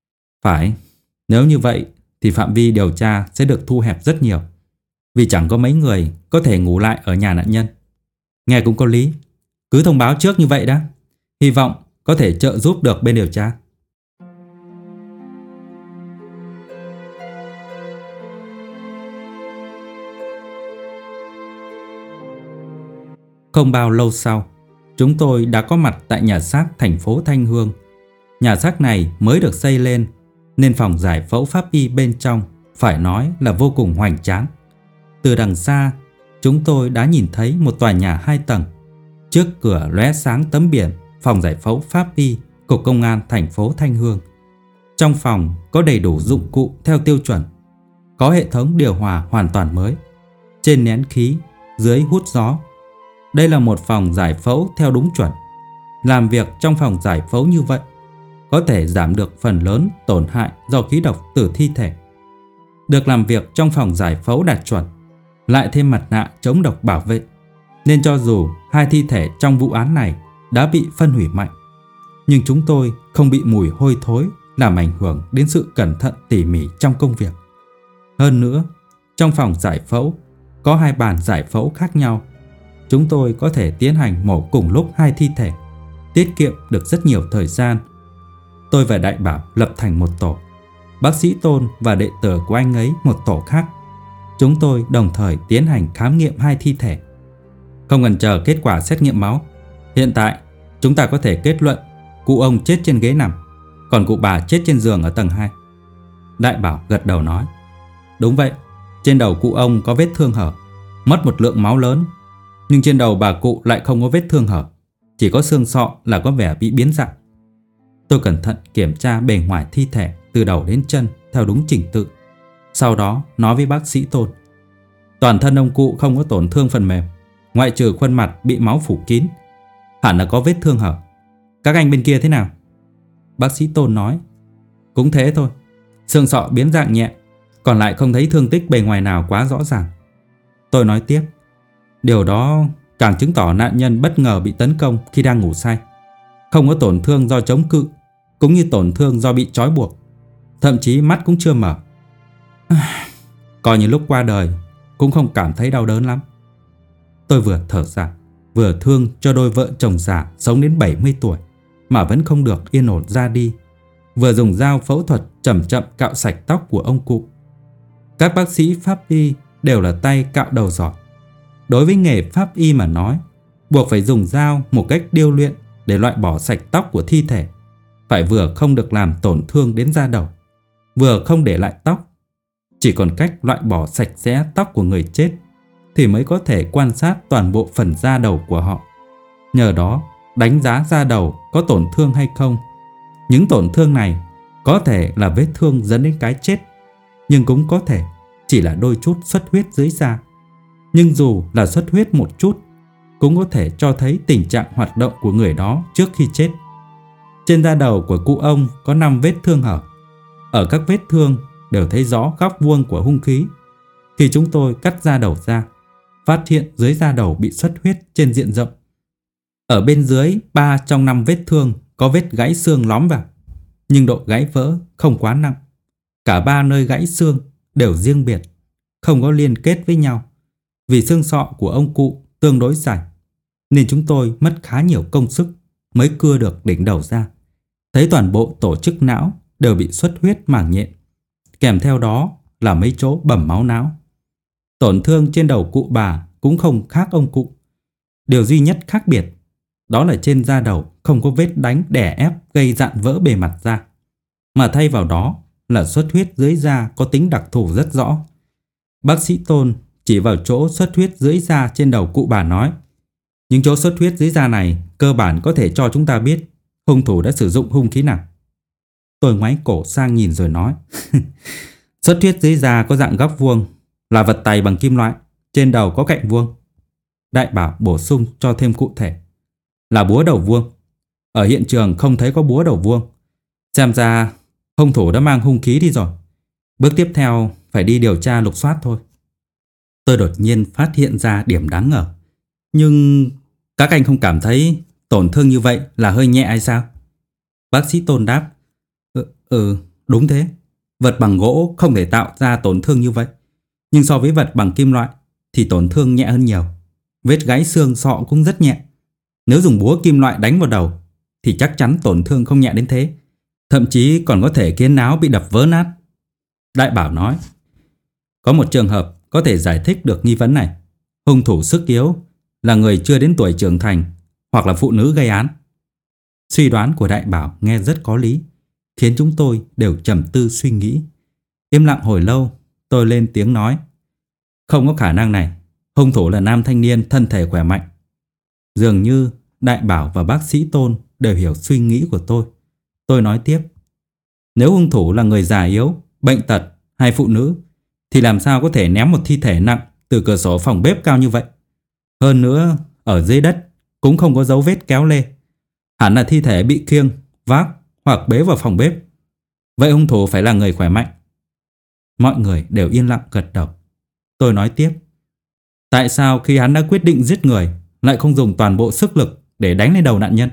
Phải, nếu như vậy thì phạm vi điều tra sẽ được thu hẹp rất nhiều, vì chẳng có mấy người có thể ngủ lại ở nhà nạn nhân. Nghe cũng có lý. Cứ thông báo trước như vậy đã. Hy vọng có thể trợ giúp được bên điều tra. Không bao lâu sau, chúng tôi đã có mặt tại nhà xác thành phố Thanh Hương. Nhà xác này mới được xây lên, nên phòng giải phẫu pháp y bên trong phải nói là vô cùng hoành tráng. Từ đằng xa, chúng tôi đã nhìn thấy một tòa nhà hai tầng. Trước cửa lóe sáng tấm biển phòng giải phẫu pháp y Cục Công an thành phố Thanh Hương. Trong phòng có đầy đủ dụng cụ theo tiêu chuẩn, có hệ thống điều hòa hoàn toàn mới, trên nén khí, dưới hút gió. Đây là một phòng giải phẫu theo đúng chuẩn. Làm việc trong phòng giải phẫu như vậy có thể giảm được phần lớn tổn hại do khí độc từ thi thể. Được làm việc trong phòng giải phẫu đạt chuẩn, lại thêm mặt nạ chống độc bảo vệ, nên cho dù hai thi thể trong vụ án này đã bị phân hủy mạnh, nhưng chúng tôi không bị mùi hôi thối làm ảnh hưởng đến sự cẩn thận tỉ mỉ trong công việc. Hơn nữa, trong phòng giải phẫu có hai bàn giải phẫu khác nhau. Chúng tôi có thể tiến hành mổ cùng lúc hai thi thể, tiết kiệm được rất nhiều thời gian. Tôi và Đại Bảo lập thành một tổ, bác sĩ Tôn và đệ tử của anh ấy một tổ khác. Chúng tôi đồng thời tiến hành khám nghiệm hai thi thể. Không cần chờ kết quả xét nghiệm máu, hiện tại chúng ta có thể kết luận cụ ông chết trên ghế nằm, còn cụ bà chết trên giường ở tầng hai. Đại Bảo gật đầu nói. Đúng vậy, trên đầu cụ ông có vết thương hở, mất một lượng máu lớn. Nhưng trên đầu bà cụ lại không có vết thương hở, chỉ có xương sọ là có vẻ bị biến dạng. Tôi cẩn thận kiểm tra bề ngoài thi thể từ đầu đến chân theo đúng trình tự. Sau đó nói với bác sĩ Tôn. Toàn thân ông cụ không có tổn thương phần mềm, ngoại trừ khuôn mặt bị máu phủ kín, hẳn là có vết thương hở. Các anh bên kia thế nào? Bác sĩ Tôn nói. Cũng thế thôi, xương sọ biến dạng nhẹ, còn lại không thấy thương tích bề ngoài nào quá rõ ràng. Tôi nói tiếp. Điều đó càng chứng tỏ nạn nhân bất ngờ bị tấn công khi đang ngủ say, không có tổn thương do chống cự, cũng như tổn thương do bị trói buộc. Thậm chí mắt cũng chưa mở, Coi như lúc qua đời cũng không cảm thấy đau đớn lắm. Tôi vừa thở dài, vừa thương cho đôi vợ chồng già sống đến bảy mươi tuổi mà vẫn không được yên ổn ra đi, vừa dùng dao phẫu thuật chậm chậm cạo sạch tóc của ông cụ. Các bác sĩ pháp y đều là tay cạo đầu giỏi. Đối với nghề pháp y mà nói, buộc phải dùng dao một cách điêu luyện để loại bỏ sạch tóc của thi thể, phải vừa không được làm tổn thương đến da đầu, vừa không để lại tóc. Chỉ còn cách loại bỏ sạch sẽ tóc của người chết thì mới có thể quan sát toàn bộ phần da đầu của họ. Nhờ đó đánh giá da đầu có tổn thương hay không. Những tổn thương này có thể là vết thương dẫn đến cái chết, nhưng cũng có thể chỉ là đôi chút xuất huyết dưới da. Nhưng dù là xuất huyết một chút, cũng có thể cho thấy tình trạng hoạt động của người đó trước khi chết. Trên da đầu của cụ ông có năm vết thương hở. Ở các vết thương đều thấy rõ góc vuông của hung khí. Khi chúng tôi cắt da đầu ra, phát hiện dưới da đầu bị xuất huyết trên diện rộng. Ở bên dưới ba trong năm vết thương có vết gãy xương lõm vào, nhưng độ gãy vỡ không quá nặng. Cả ba nơi gãy xương đều riêng biệt, không có liên kết với nhau. Vì xương sọ của ông cụ tương đối dài, nên chúng tôi mất khá nhiều công sức mới cưa được đỉnh đầu ra. Thấy toàn bộ tổ chức não đều bị xuất huyết màng nhện, kèm theo đó là mấy chỗ bầm máu não. Tổn thương trên đầu cụ bà cũng không khác ông cụ. Điều duy nhất khác biệt đó là trên da đầu không có vết đánh đè ép gây dạn vỡ bề mặt da, mà thay vào đó là xuất huyết dưới da có tính đặc thù rất rõ. Bác sĩ Tôn chỉ vào chỗ xuất huyết dưới da trên đầu cụ bà nói: những chỗ xuất huyết dưới da này cơ bản có thể cho chúng ta biết hung thủ đã sử dụng hung khí nào. Tôi ngoáy cổ sang nhìn rồi nói: xuất huyết dưới da có dạng góc vuông, là vật tày bằng kim loại, trên đầu có cạnh vuông. Đại Bảo bổ sung cho thêm cụ thể: là búa đầu vuông. Ở hiện trường không thấy có búa đầu vuông, xem ra hung thủ đã mang hung khí đi rồi. Bước tiếp theo phải đi điều tra lục soát thôi. Tôi đột nhiên phát hiện ra điểm đáng ngờ. Nhưng các anh không cảm thấy tổn thương như vậy là hơi nhẹ hay sao? Bác sĩ Tôn đáp: Ừ, ừ đúng thế. Vật bằng gỗ không thể tạo ra tổn thương như vậy, nhưng so với vật bằng kim loại thì tổn thương nhẹ hơn nhiều. Vết gãy xương sọ cũng rất nhẹ. Nếu dùng búa kim loại đánh vào đầu thì chắc chắn tổn thương không nhẹ đến thế, thậm chí còn có thể khiến áo bị đập vỡ nát. Đại Bảo nói: có một trường hợp có thể giải thích được nghi vấn này. Hung thủ sức yếu là người chưa đến tuổi trưởng thành hoặc là phụ nữ gây án. Suy đoán của Đại Bảo nghe rất có lý, khiến chúng tôi đều trầm tư suy nghĩ. Im lặng hồi lâu, tôi lên tiếng nói: không có khả năng này. Hung thủ là nam thanh niên thân thể khỏe mạnh. Dường như Đại Bảo và bác sĩ Tôn đều hiểu suy nghĩ của tôi. Tôi nói tiếp: nếu hung thủ là người già yếu, bệnh tật hay phụ nữ thì làm sao có thể ném một thi thể nặng từ cửa sổ phòng bếp cao như vậy? Hơn nữa, ở dưới đất cũng không có dấu vết kéo lê. Hẳn là thi thể bị khiêng, vác hoặc bế vào phòng bếp. Vậy hung thủ phải là người khỏe mạnh. Mọi người đều yên lặng gật đầu. Tôi nói tiếp: tại sao khi hắn đã quyết định giết người lại không dùng toàn bộ sức lực để đánh lên đầu nạn nhân?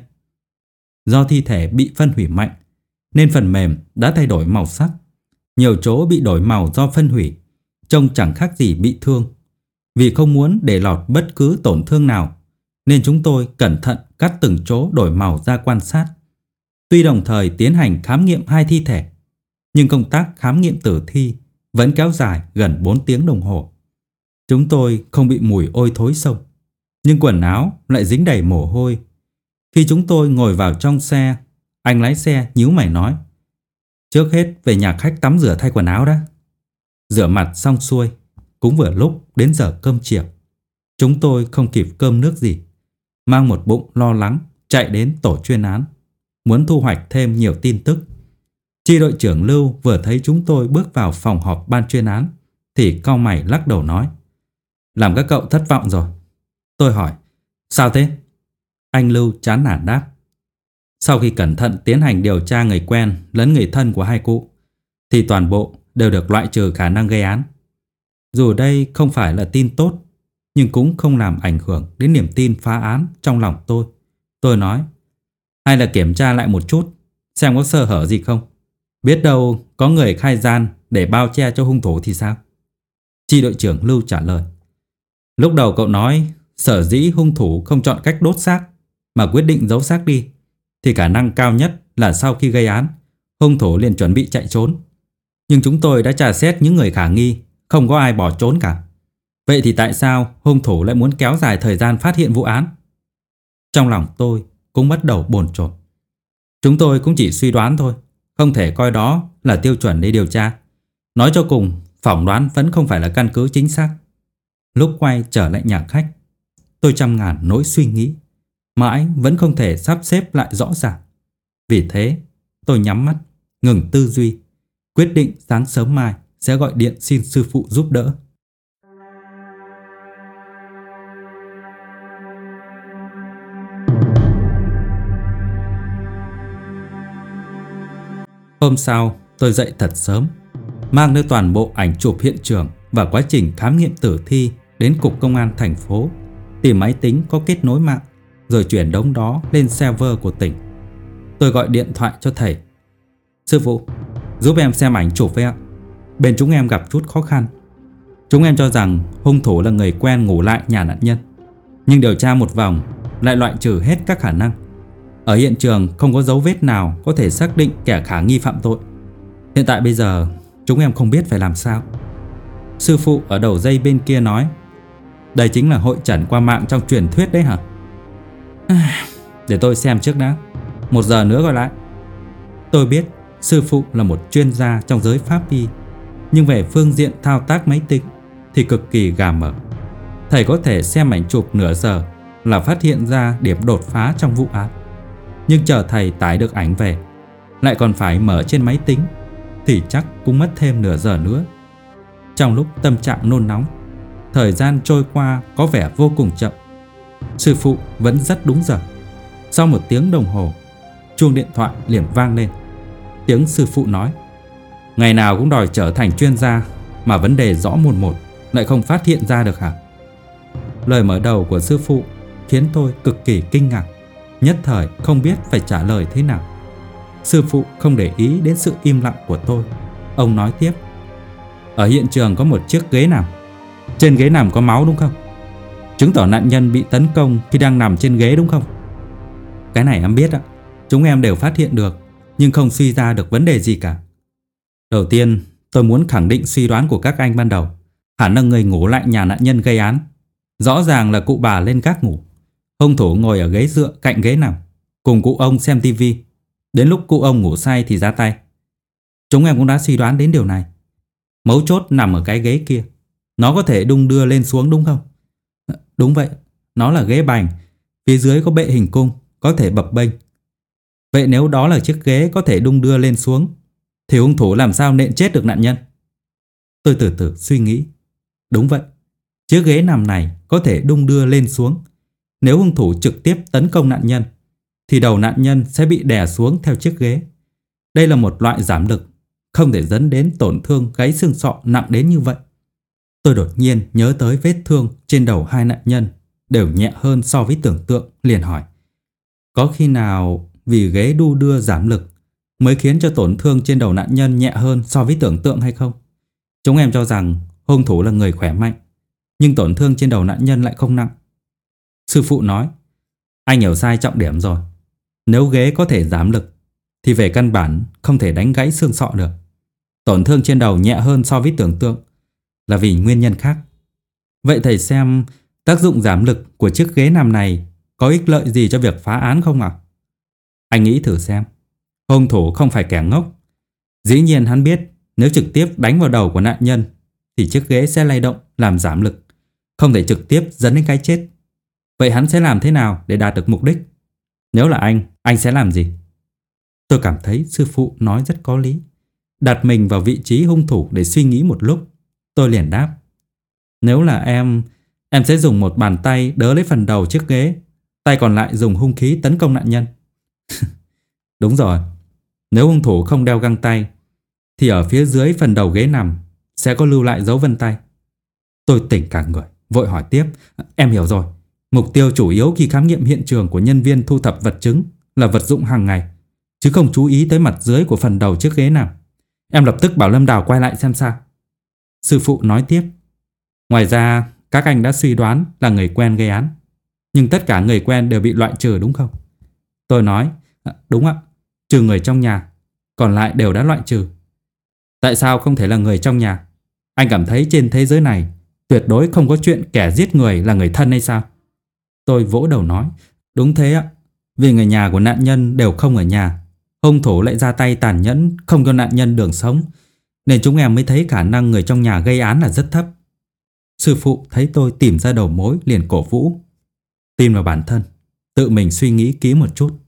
Do thi thể bị phân hủy mạnh nên phần mềm đã thay đổi màu sắc. Nhiều chỗ bị đổi màu do phân hủy, trông chẳng khác gì bị thương. Vì không muốn để lọt bất cứ tổn thương nào nên chúng tôi cẩn thận cắt từng chỗ đổi màu ra quan sát. Tuy đồng thời tiến hành khám nghiệm hai thi thể, nhưng công tác khám nghiệm tử thi vẫn kéo dài gần bốn tiếng đồng hồ. Chúng tôi không bị mùi ôi thối sông, nhưng quần áo lại dính đầy mồ hôi. Khi chúng tôi ngồi vào trong xe, anh lái xe nhíu mày nói: trước hết về nhà khách tắm rửa thay quần áo đã. Rửa mặt xong xuôi, cũng vừa lúc đến giờ cơm chiều. Chúng tôi không kịp cơm nước gì, mang một bụng lo lắng chạy đến tổ chuyên án, muốn thu hoạch thêm nhiều tin tức. Chi đội trưởng Lưu vừa thấy chúng tôi bước vào phòng họp ban chuyên án thì cau mày lắc đầu nói: làm các cậu thất vọng rồi. Tôi hỏi: sao thế? Anh Lưu chán nản đáp: sau khi cẩn thận tiến hành điều tra người quen lẫn người thân của hai cụ thì toàn bộ đều được loại trừ khả năng gây án. Dù đây không phải là tin tốt, nhưng cũng không làm ảnh hưởng đến niềm tin phá án trong lòng tôi. Tôi nói: hay là kiểm tra lại một chút, xem có sơ hở gì không. Biết đâu có người khai gian để bao che cho hung thủ thì sao? Chi đội trưởng Lưu trả lời. Lúc đầu cậu nói sở dĩ hung thủ không chọn cách đốt xác mà quyết định giấu xác đi, thì khả năng cao nhất là sau khi gây án, hung thủ liền chuẩn bị chạy trốn. Nhưng chúng tôi đã tra xét những người khả nghi, không có ai bỏ trốn cả. Vậy thì tại sao hung thủ lại muốn kéo dài thời gian phát hiện vụ án? Trong lòng tôi cũng bắt đầu bồn chồn. Chúng tôi cũng chỉ suy đoán thôi, không thể coi đó là tiêu chuẩn để điều tra. Nói cho cùng, phỏng đoán vẫn không phải là căn cứ chính xác. Lúc quay trở lại nhà khách, tôi trăm ngàn nỗi suy nghĩ, mãi vẫn không thể sắp xếp lại rõ ràng. Vì thế, tôi nhắm mắt, ngừng tư duy, quyết định sáng sớm mai sẽ gọi điện xin sư phụ giúp đỡ. Hôm sau, tôi dậy thật sớm, mang theo toàn bộ ảnh chụp hiện trường và quá trình khám nghiệm tử thi đến cục công an thành phố, tìm máy tính có kết nối mạng, rồi chuyển đống đó lên server của tỉnh. Tôi gọi điện thoại cho thầy. Sư phụ, giúp em xem ảnh chụp với ạ. Bên chúng em gặp chút khó khăn. Chúng em cho rằng hung thủ là người quen ngủ lại nhà nạn nhân, nhưng điều tra một vòng lại loại trừ hết các khả năng. Ở hiện trường không có dấu vết nào có thể xác định kẻ khả nghi phạm tội. Hiện tại bây giờ chúng em không biết phải làm sao. Sư phụ ở đầu dây bên kia nói, đây chính là hội chẩn qua mạng trong truyền thuyết đấy hả? Để tôi xem trước đã, một giờ nữa gọi lại. Tôi biết sư phụ là một chuyên gia trong giới pháp y, nhưng về phương diện thao tác máy tính thì cực kỳ gà mờ. Thầy có thể xem ảnh chụp nửa giờ là phát hiện ra điểm đột phá trong vụ án, nhưng chờ thầy tải được ảnh về lại còn phải mở trên máy tính thì chắc cũng mất thêm nửa giờ nữa. Trong lúc tâm trạng nôn nóng, thời gian trôi qua có vẻ vô cùng chậm. Sư phụ vẫn rất đúng giờ. Sau một tiếng đồng hồ, chuông điện thoại liền vang lên. Tiếng sư phụ nói, ngày nào cũng đòi trở thành chuyên gia mà vấn đề rõ mồn một lại không phát hiện ra được hả? Lời mở đầu của sư phụ khiến tôi cực kỳ kinh ngạc, nhất thời không biết phải trả lời thế nào. Sư phụ không để ý đến sự im lặng của tôi. Ông nói tiếp, ở hiện trường có một chiếc ghế nằm. Trên ghế nằm có máu đúng không? Chứng tỏ nạn nhân bị tấn công khi đang nằm trên ghế đúng không? Cái này em biết ạ. Chúng em đều phát hiện được, nhưng không suy ra được vấn đề gì cả. Đầu tiên, tôi muốn khẳng định suy đoán của các anh ban đầu. Khả năng người ngủ lại nhà nạn nhân gây án rõ ràng là cụ bà lên gác ngủ. Hung thủ ngồi ở ghế dựa cạnh ghế nằm, cùng cụ ông xem tivi. Đến lúc cụ ông ngủ say thì ra tay. Chúng em cũng đã suy đoán đến điều này. Mấu chốt nằm ở cái ghế kia. Nó có thể đung đưa lên xuống đúng không? Đúng vậy, nó là ghế bành. Phía dưới có bệ hình cung, có thể bập bênh. Vậy nếu đó là chiếc ghế có thể đung đưa lên xuống, thì hung thủ làm sao nện chết được nạn nhân? Tôi từ từ suy nghĩ. Đúng vậy, chiếc ghế nằm này có thể đung đưa lên xuống. Nếu hung thủ trực tiếp tấn công nạn nhân, thì đầu nạn nhân sẽ bị đè xuống theo chiếc ghế. Đây là một loại giảm lực, không thể dẫn đến tổn thương gáy xương sọ nặng đến như vậy. Tôi đột nhiên nhớ tới vết thương trên đầu hai nạn nhân đều nhẹ hơn so với tưởng tượng, liền hỏi, có khi nào vì ghế đu đưa giảm lực mới khiến cho tổn thương trên đầu nạn nhân nhẹ hơn so với tưởng tượng hay không? Chúng em cho rằng hung thủ là người khỏe mạnh, nhưng tổn thương trên đầu nạn nhân lại không nặng. Sư phụ nói, anh hiểu sai trọng điểm rồi. Nếu ghế có thể giảm lực thì về căn bản không thể đánh gãy xương sọ được. Tổn thương trên đầu nhẹ hơn so với tưởng tượng là vì nguyên nhân khác. Vậy thầy xem tác dụng giảm lực của chiếc ghế nằm này có ích lợi gì cho việc phá án không ạ? À? Anh nghĩ thử xem. Hung thủ không phải kẻ ngốc. Dĩ nhiên hắn biết nếu trực tiếp đánh vào đầu của nạn nhân thì chiếc ghế sẽ lay động làm giảm lực, không thể trực tiếp dẫn đến cái chết. Vậy hắn sẽ làm thế nào để đạt được mục đích? Nếu là anh, anh sẽ làm gì? Tôi cảm thấy sư phụ nói rất có lý. Đặt mình vào vị trí hung thủ để suy nghĩ một lúc, tôi liền đáp, nếu là em, em sẽ dùng một bàn tay đỡ lấy phần đầu chiếc ghế, tay còn lại dùng hung khí tấn công nạn nhân. Đúng rồi, nếu hung thủ không đeo găng tay thì ở phía dưới phần đầu ghế nằm sẽ có lưu lại dấu vân tay. Tôi tỉnh cả người, vội hỏi tiếp, em hiểu rồi. Mục tiêu chủ yếu khi khám nghiệm hiện trường của nhân viên thu thập vật chứng là vật dụng hàng ngày, chứ không chú ý tới mặt dưới của phần đầu chiếc ghế nằm. Em lập tức bảo Lâm Đào quay lại xem sao. Sư phụ nói tiếp. Ngoài ra, các anh đã suy đoán là người quen gây án, nhưng tất cả người quen đều bị loại trừ đúng không? Tôi nói, à, đúng ạ, trừ người trong nhà, còn lại đều đã loại trừ. Tại sao không thể là người trong nhà? Anh cảm thấy trên thế giới này tuyệt đối không có chuyện kẻ giết người là người thân hay sao? Tôi vỗ đầu nói, đúng thế ạ, vì người nhà của nạn nhân đều không ở nhà, hung thủ lại ra tay tàn nhẫn không cho nạn nhân đường sống, nên chúng em mới thấy khả năng người trong nhà gây án là rất thấp. Sư phụ thấy tôi tìm ra đầu mối liền cổ vũ. Tin vào bản thân, tự mình suy nghĩ kỹ một chút.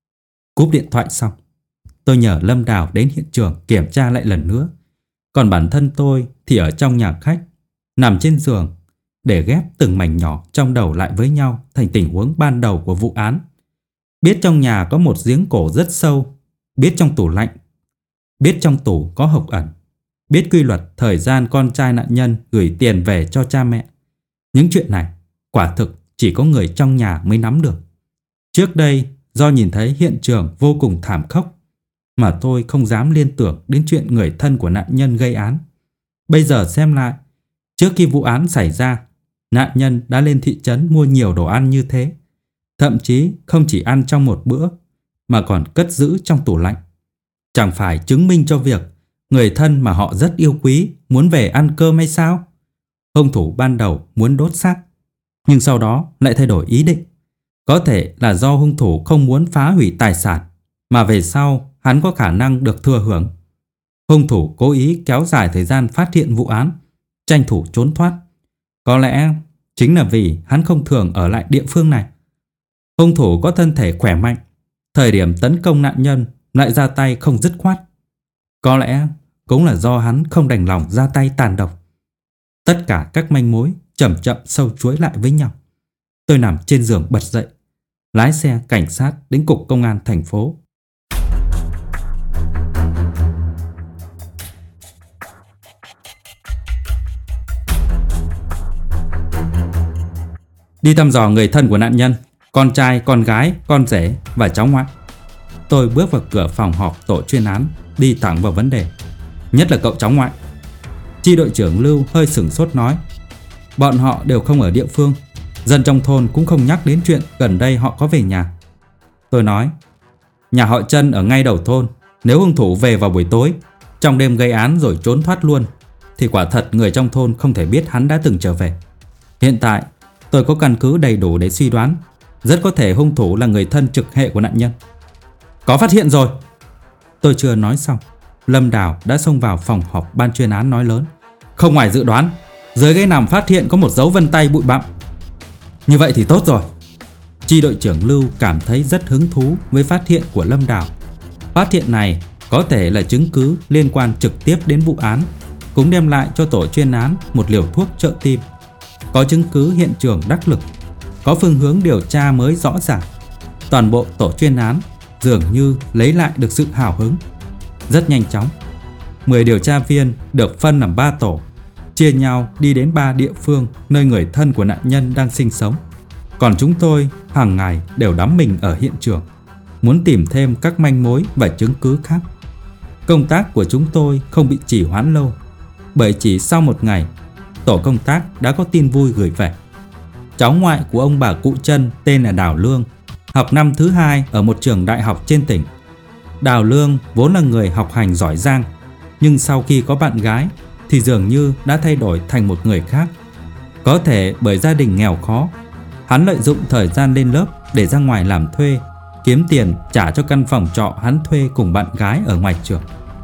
Cúp điện thoại xong, tôi nhờ Lâm Đào đến hiện trường kiểm tra lại lần nữa. Còn bản thân tôi thì ở trong nhà khách, nằm trên giường để ghép từng mảnh nhỏ trong đầu lại với nhau thành tình huống ban đầu của vụ án. Biết trong nhà có một giếng cổ rất sâu, biết trong tủ lạnh, biết trong tủ có hộc ẩn, biết quy luật thời gian con trai nạn nhân gửi tiền về cho cha mẹ. Những chuyện này quả thực chỉ có người trong nhà mới nắm được. Trước đây do nhìn thấy hiện trường vô cùng thảm khốc mà tôi không dám liên tưởng đến chuyện người thân của nạn nhân gây án. Bây giờ xem lại, trước khi vụ án xảy ra, nạn nhân đã lên thị trấn mua nhiều đồ ăn như thế. Thậm chí không chỉ ăn trong một bữa mà còn cất giữ trong tủ lạnh. Chẳng phải chứng minh cho việc người thân mà họ rất yêu quý muốn về ăn cơm hay sao? Hung thủ ban đầu muốn đốt xác, nhưng sau đó lại thay đổi ý định. Có thể là do hung thủ không muốn phá hủy tài sản mà về sau hắn có khả năng được thừa hưởng. Hung thủ cố ý kéo dài thời gian phát hiện vụ án, tranh thủ trốn thoát. Có lẽ chính là vì hắn không thường ở lại địa phương này. Hung thủ có thân thể khỏe mạnh, thời điểm tấn công nạn nhân lại ra tay không dứt khoát. Có lẽ cũng là do hắn không đành lòng ra tay tàn độc. Tất cả các manh mối chậm chậm sâu chuỗi lại với nhau. Tôi nằm trên giường bật dậy, lái xe cảnh sát đến cục công an thành phố. Đi thăm dò người thân của nạn nhân, con trai, con gái, con rể và cháu ngoại. Tôi bước vào cửa phòng họp tổ chuyên án, đi thẳng vào vấn đề. Nhất là cậu cháu ngoại. Chi đội trưởng Lưu hơi sửng sốt nói, bọn họ đều không ở địa phương, dân trong thôn cũng không nhắc đến chuyện gần đây họ có về nhà. Tôi nói, nhà họ Trân ở ngay đầu thôn, nếu hung thủ về vào buổi tối, trong đêm gây án rồi trốn thoát luôn, thì quả thật người trong thôn không thể biết hắn đã từng trở về. Hiện tại tôi có căn cứ đầy đủ để suy đoán, rất có thể hung thủ là người thân trực hệ của nạn nhân. Có phát hiện rồi. Tôi chưa nói xong, Lâm Đào đã xông vào phòng họp ban chuyên án nói lớn, không ngoài dự đoán, dưới ghế nằm phát hiện có một dấu vân tay bụi bặm. Như vậy thì tốt rồi. Chi đội trưởng Lưu cảm thấy rất hứng thú với phát hiện của Lâm Đào. Phát hiện này có thể là chứng cứ liên quan trực tiếp đến vụ án, cũng đem lại cho tổ chuyên án một liều thuốc trợ tim. Có chứng cứ hiện trường đắc lực, có phương hướng điều tra mới rõ ràng. Toàn bộ tổ chuyên án dường như lấy lại được sự hào hứng. Rất nhanh chóng, mười điều tra viên được phân làm ba tổ, chia nhau đi đến ba địa phương nơi người thân của nạn nhân đang sinh sống. Còn chúng tôi hàng ngày đều đắm mình ở hiện trường, muốn tìm thêm các manh mối và chứng cứ khác. Công tác của chúng tôi không bị trì hoãn lâu, bởi chỉ sau một ngày, tổ công tác đã có tin vui gửi về. Cháu ngoại của ông bà cụ Trân tên là Đào Lương, học năm thứ hai ở một trường đại học trên tỉnh. Đào Lương vốn là người học hành giỏi giang, nhưng sau khi có bạn gái thì dường như đã thay đổi thành một người khác. Có thể bởi gia đình nghèo khó, hắn lợi dụng thời gian lên lớp để ra ngoài làm thuê, kiếm tiền trả cho căn phòng trọ hắn thuê cùng bạn gái ở ngoài trường.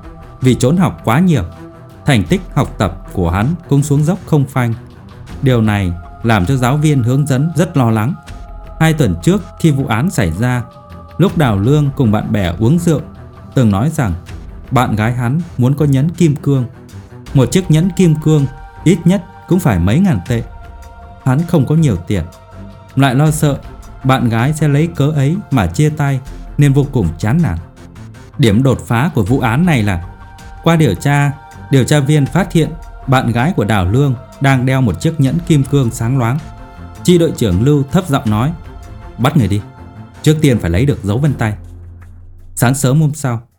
Vì trốn học quá nhiều, thành tích học tập của hắn cũng xuống dốc không phanh. Điều này làm cho giáo viên hướng dẫn rất lo lắng. Hai tuần trước khi vụ án xảy ra, lúc Đào Lương cùng bạn bè uống rượu, từng nói rằng bạn gái hắn muốn có nhẫn kim cương. Một chiếc nhẫn kim cương ít nhất cũng phải mấy ngàn tệ. Hắn không có nhiều tiền, lại lo sợ bạn gái sẽ lấy cớ ấy mà chia tay, nên vô cùng chán nản. Điểm đột phá của vụ án này là qua điều tra, điều tra viên phát hiện bạn gái của Đào Lương đang đeo một chiếc nhẫn kim cương sáng loáng. Chi đội trưởng Lưu thấp giọng nói, bắt người đi, trước tiên phải lấy được dấu vân tay. Sáng sớm hôm sau,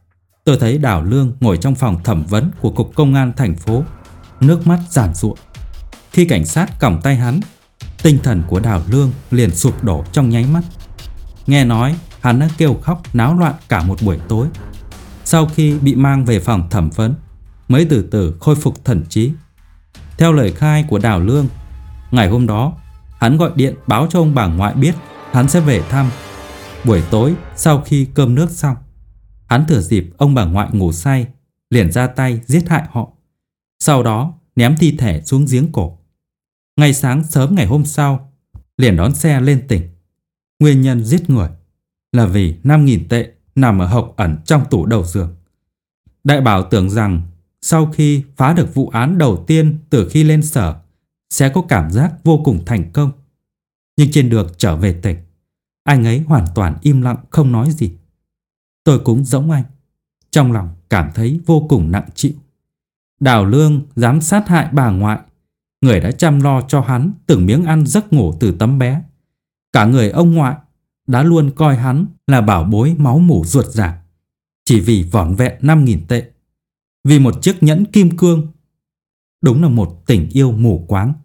Tôi thấy Đào Lương ngồi trong phòng thẩm vấn của Cục Công an thành phố, nước mắt giàn giụa. Khi cảnh sát còng tay hắn, tinh thần của Đào Lương liền sụp đổ trong nháy mắt. Nghe nói hắn đã kêu khóc náo loạn cả một buổi tối. Sau khi bị mang về phòng thẩm vấn mới từ từ khôi phục thần trí. Theo lời khai của Đào Lương, ngày hôm đó hắn gọi điện báo cho ông bà ngoại biết hắn sẽ về thăm. Buổi tối sau khi cơm nước xong, hắn thừa dịp ông bà ngoại ngủ say liền ra tay giết hại họ, sau đó ném thi thể xuống giếng cổ. Ngay sáng sớm ngày hôm sau liền đón xe lên tỉnh. Nguyên nhân giết người là vì năm nghìn tệ nằm ở hộc ẩn trong tủ đầu giường. Đại Bảo tưởng rằng sau khi phá được vụ án đầu tiên từ khi lên sở sẽ có cảm giác vô cùng thành công. Nhưng trên đường trở về tỉnh, anh ấy hoàn toàn im lặng không nói gì. Tôi cũng giống anh, trong lòng cảm thấy vô cùng nặng chịu. Đào Lương dám sát hại bà ngoại, người đã chăm lo cho hắn từng miếng ăn giấc ngủ từ tấm bé. Cả người ông ngoại đã luôn coi hắn là bảo bối máu mủ ruột rả, chỉ vì vỏn vẹn năm nghìn tệ, vì một chiếc nhẫn kim cương. Đúng là một tình yêu mù quáng.